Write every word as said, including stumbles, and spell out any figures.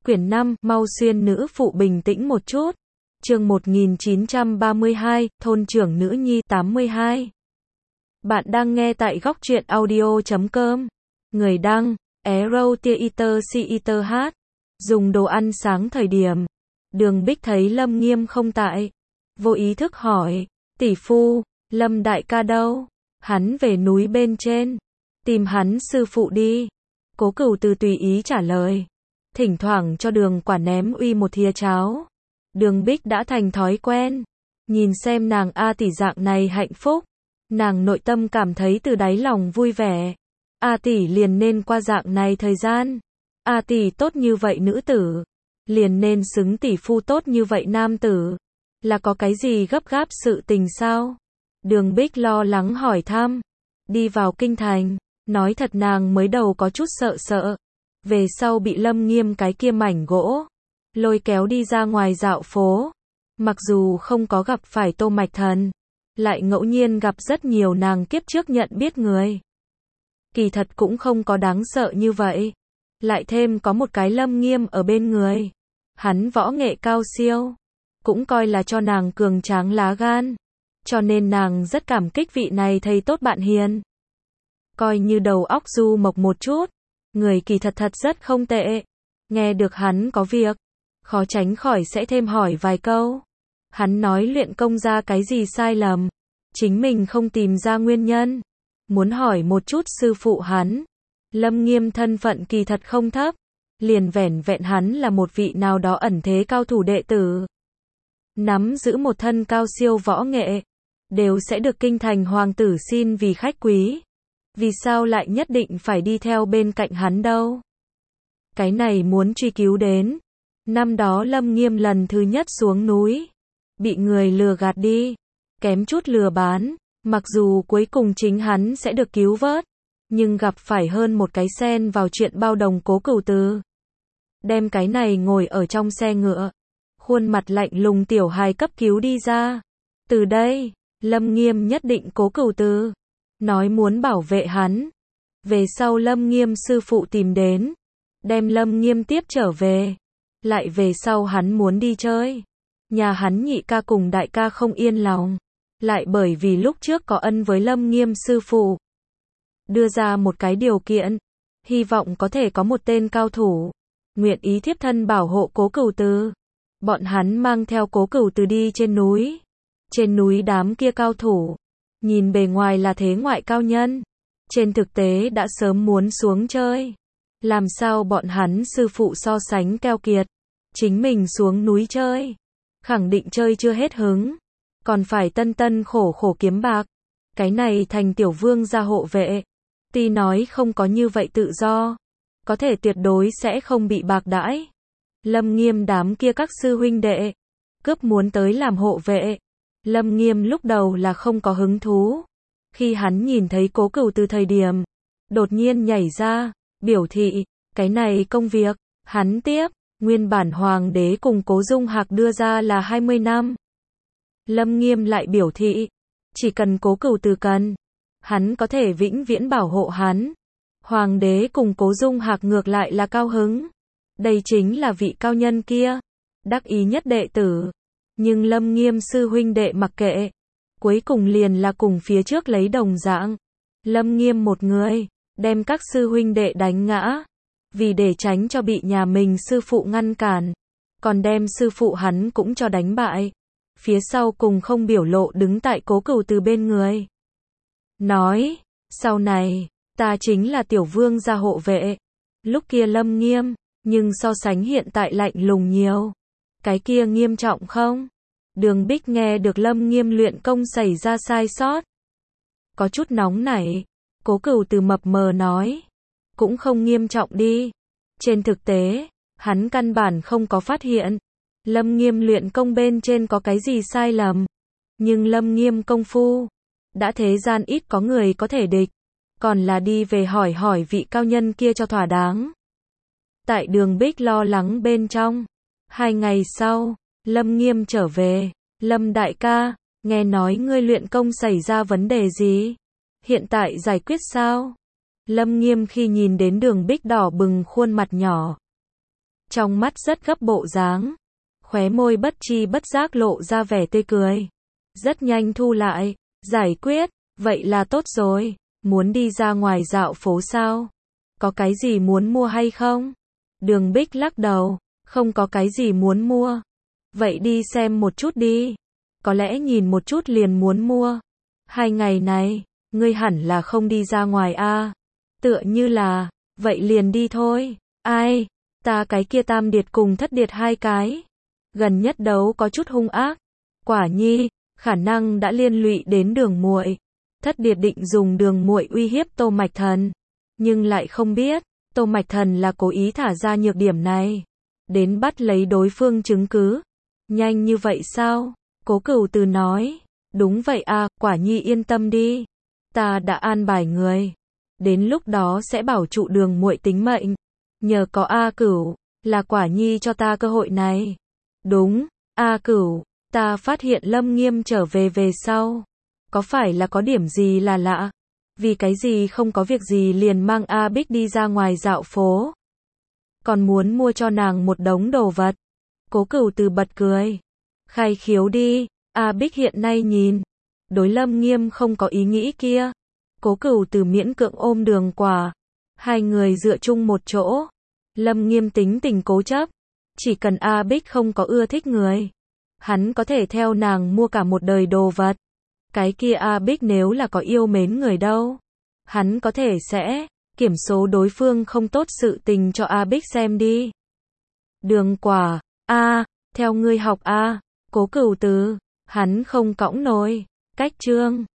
Quyển năm, mau xuyên nữ phụ bình tĩnh một chút. Chương một nghìn chín trăm ba mươi hai, thôn trưởng nữ nhi tám mươi hai. Bạn đang nghe tại góc truyện audio chấm com. Người đăng, Arrow Theater Theater hát. Dùng đồ ăn sáng thời điểm. Đường Bích thấy Lâm Nghiêm không tại. Vô ý thức hỏi, tỷ phu, Lâm đại ca đâu? Hắn về núi bên trên. Tìm hắn sư phụ đi. Cố Cửu Từ tùy ý trả lời. Thỉnh thoảng cho Đường Quả ném uy một thìa cháo. Đường Bích đã thành thói quen. Nhìn xem nàng A tỷ dạng này hạnh phúc. Nàng nội tâm cảm thấy từ đáy lòng vui vẻ. A tỷ liền nên qua dạng này thời gian. A tỷ tốt như vậy nữ tử. Liền nên xứng tỷ phu tốt như vậy nam tử. Là có cái gì gấp gáp sự tình sao? Đường Bích lo lắng hỏi thăm. Đi vào kinh thành. Nói thật nàng mới đầu có chút sợ sợ. Về sau bị Lâm Nghiêm cái kia mảnh gỗ lôi kéo đi ra ngoài dạo phố. Mặc dù không có gặp phải Tô Mạch Thần, lại ngẫu nhiên gặp rất nhiều nàng kiếp trước nhận biết người. Kỳ thật cũng không có đáng sợ như vậy. Lại thêm có một cái Lâm Nghiêm ở bên người. Hắn võ nghệ cao siêu, cũng coi là cho nàng cường tráng lá gan. Cho nên nàng rất cảm kích vị này thầy tốt bạn hiền. Coi như đầu óc du mộc một chút. Người kỳ thật thật rất không tệ. Nghe được hắn có việc, khó tránh khỏi sẽ thêm hỏi vài câu. Hắn nói luyện công ra cái gì sai lầm, chính mình không tìm ra nguyên nhân. Muốn hỏi một chút sư phụ hắn. Lâm Nghiêm thân phận kỳ thật không thấp. Liền vẻn vẹn hắn là một vị nào đó ẩn thế cao thủ đệ tử. Nắm giữ một thân cao siêu võ nghệ. Đều sẽ được kinh thành hoàng tử xin vì khách quý. Vì sao lại nhất định phải đi theo bên cạnh hắn đâu? Cái này muốn truy cứu đến. Năm đó Lâm Nghiêm lần thứ nhất xuống núi. Bị người lừa gạt đi. Kém chút lừa bán. Mặc dù cuối cùng chính hắn sẽ được cứu vớt. Nhưng gặp phải hơn một cái xen vào chuyện bao đồng Cố Cửu Từ. Đem cái này ngồi ở trong xe ngựa. Khuôn mặt lạnh lùng tiểu hài cấp cứu đi ra. Từ đây, Lâm Nghiêm nhất định Cố Cửu Từ. Nói muốn bảo vệ hắn. Về sau Lâm Nghiêm sư phụ tìm đến. Đem Lâm Nghiêm tiếp trở về. Lại về sau hắn muốn đi chơi. Nhà hắn nhị ca cùng đại ca không yên lòng. Lại bởi vì lúc trước có ân với Lâm Nghiêm sư phụ. Đưa ra một cái điều kiện. Hy vọng có thể có một tên cao thủ. Nguyện ý thiếp thân bảo hộ Cố Cửu Từ. Bọn hắn mang theo Cố Cửu Từ đi trên núi. Trên núi đám kia cao thủ. Nhìn bề ngoài là thế ngoại cao nhân. Trên thực tế đã sớm muốn xuống chơi. Làm sao bọn hắn sư phụ so sánh keo kiệt. Chính mình xuống núi chơi. Khẳng định chơi chưa hết hứng. Còn phải tân tân khổ khổ kiếm bạc. Cái này thành tiểu vương gia hộ vệ. Tuy nói không có như vậy tự do. Có thể tuyệt đối sẽ không bị bạc đãi. Lâm Nghiêm đám kia các sư huynh đệ. Cướp muốn tới làm hộ vệ. Lâm Nghiêm lúc đầu là không có hứng thú. Khi hắn nhìn thấy Cố Cửu Từ thời điểm. Đột nhiên nhảy ra. Biểu thị. Cái này công việc. Hắn tiếp. Nguyên bản hoàng đế cùng Cố Dung Hạc đưa ra là hai mươi năm. Lâm Nghiêm lại biểu thị. Chỉ cần Cố Cửu Từ cần. Hắn có thể vĩnh viễn bảo hộ hắn. Hoàng đế cùng Cố Dung Hạc ngược lại là cao hứng. Đây chính là vị cao nhân kia. Đắc ý nhất đệ tử. Nhưng Lâm Nghiêm sư huynh đệ mặc kệ. Cuối cùng liền là cùng phía trước lấy đồng dạng. Lâm Nghiêm một người. Đem các sư huynh đệ đánh ngã. Vì để tránh cho bị nhà mình sư phụ ngăn cản. Còn đem sư phụ hắn cũng cho đánh bại. Phía sau cùng không biểu lộ đứng tại Cố Cửu Từ bên người. Nói. Sau này. Ta chính là tiểu vương gia hộ vệ. Lúc kia Lâm Nghiêm. Nhưng so sánh hiện tại lạnh lùng nhiều. Cái kia nghiêm trọng không? Đường Bích nghe được Lâm Nghiêm luyện công xảy ra sai sót. Có chút nóng nảy. Cố Cửu Từ mập mờ nói. Cũng không nghiêm trọng đi. Trên thực tế, hắn căn bản không có phát hiện. Lâm Nghiêm luyện công bên trên có cái gì sai lầm. Nhưng Lâm Nghiêm công phu. Đã thế gian ít có người có thể địch. Còn là đi về hỏi hỏi vị cao nhân kia cho thỏa đáng. Tại Đường Bích lo lắng bên trong. Hai ngày sau, Lâm Nghiêm trở về. Lâm đại ca, nghe nói ngươi luyện công xảy ra vấn đề gì? Hiện tại giải quyết sao? Lâm Nghiêm khi nhìn đến Đường Bích đỏ bừng khuôn mặt nhỏ. trong mắt rất gấp bộ dáng. Khóe môi bất chi bất giác lộ ra vẻ tươi cười. Rất nhanh thu lại, giải quyết, vậy là tốt rồi, muốn đi ra ngoài dạo phố sao? Có cái gì muốn mua hay không? Đường Bích lắc đầu, không có cái gì muốn mua. Vậy đi xem một chút đi. Có lẽ nhìn một chút liền muốn mua. Hai ngày này, ngươi hẳn là không đi ra ngoài a? À? Tựa như là, vậy liền đi thôi. Ai, ta cái kia tam điệt cùng thất điệt hai cái. Gần nhất đấu có chút hung ác. Quả nhi, khả năng đã liên lụy đến Đường muội. Thất điệt định dùng Đường muội uy hiếp Tô Mạch Thần, nhưng lại không biết, Tô Mạch Thần là cố ý thả ra nhược điểm này, đến bắt lấy đối phương chứng cứ. Nhanh như vậy sao? Cố Cửu Từ nói, đúng vậy a, Quả nhi yên tâm đi, ta đã an bài người, đến lúc đó sẽ bảo trụ Đường muội tính mệnh. Nhờ có A Cửu, là Quả nhi cho ta cơ hội này. Đúng, A Cửu, ta phát hiện Lâm Nghiêm trở về về sau, có phải là có điểm gì là lạ? Vì cái gì không có việc gì liền mang A Bích đi ra ngoài dạo phố, còn muốn mua cho nàng một đống đồ vật. Cố Cửu Từ bật cười, khai khiếu đi, A Bích hiện nay nhìn, đối Lâm Nghiêm không có ý nghĩ kia. Cố Cửu Từ miễn cưỡng ôm Đường Quả, hai người dựa chung một chỗ. Lâm Nghiêm tính tình cố chấp, chỉ cần A Bích không có ưa thích người, hắn có thể theo nàng mua cả một đời đồ vật. Cái kia A Bích nếu là có yêu mến người đâu, hắn có thể sẽ kiểm số đối phương không tốt sự tình cho A Bích xem đi. Đường Quả, a, theo ngươi học a. Cố Cửu Từ, hắn không cõng nổi. Cách chương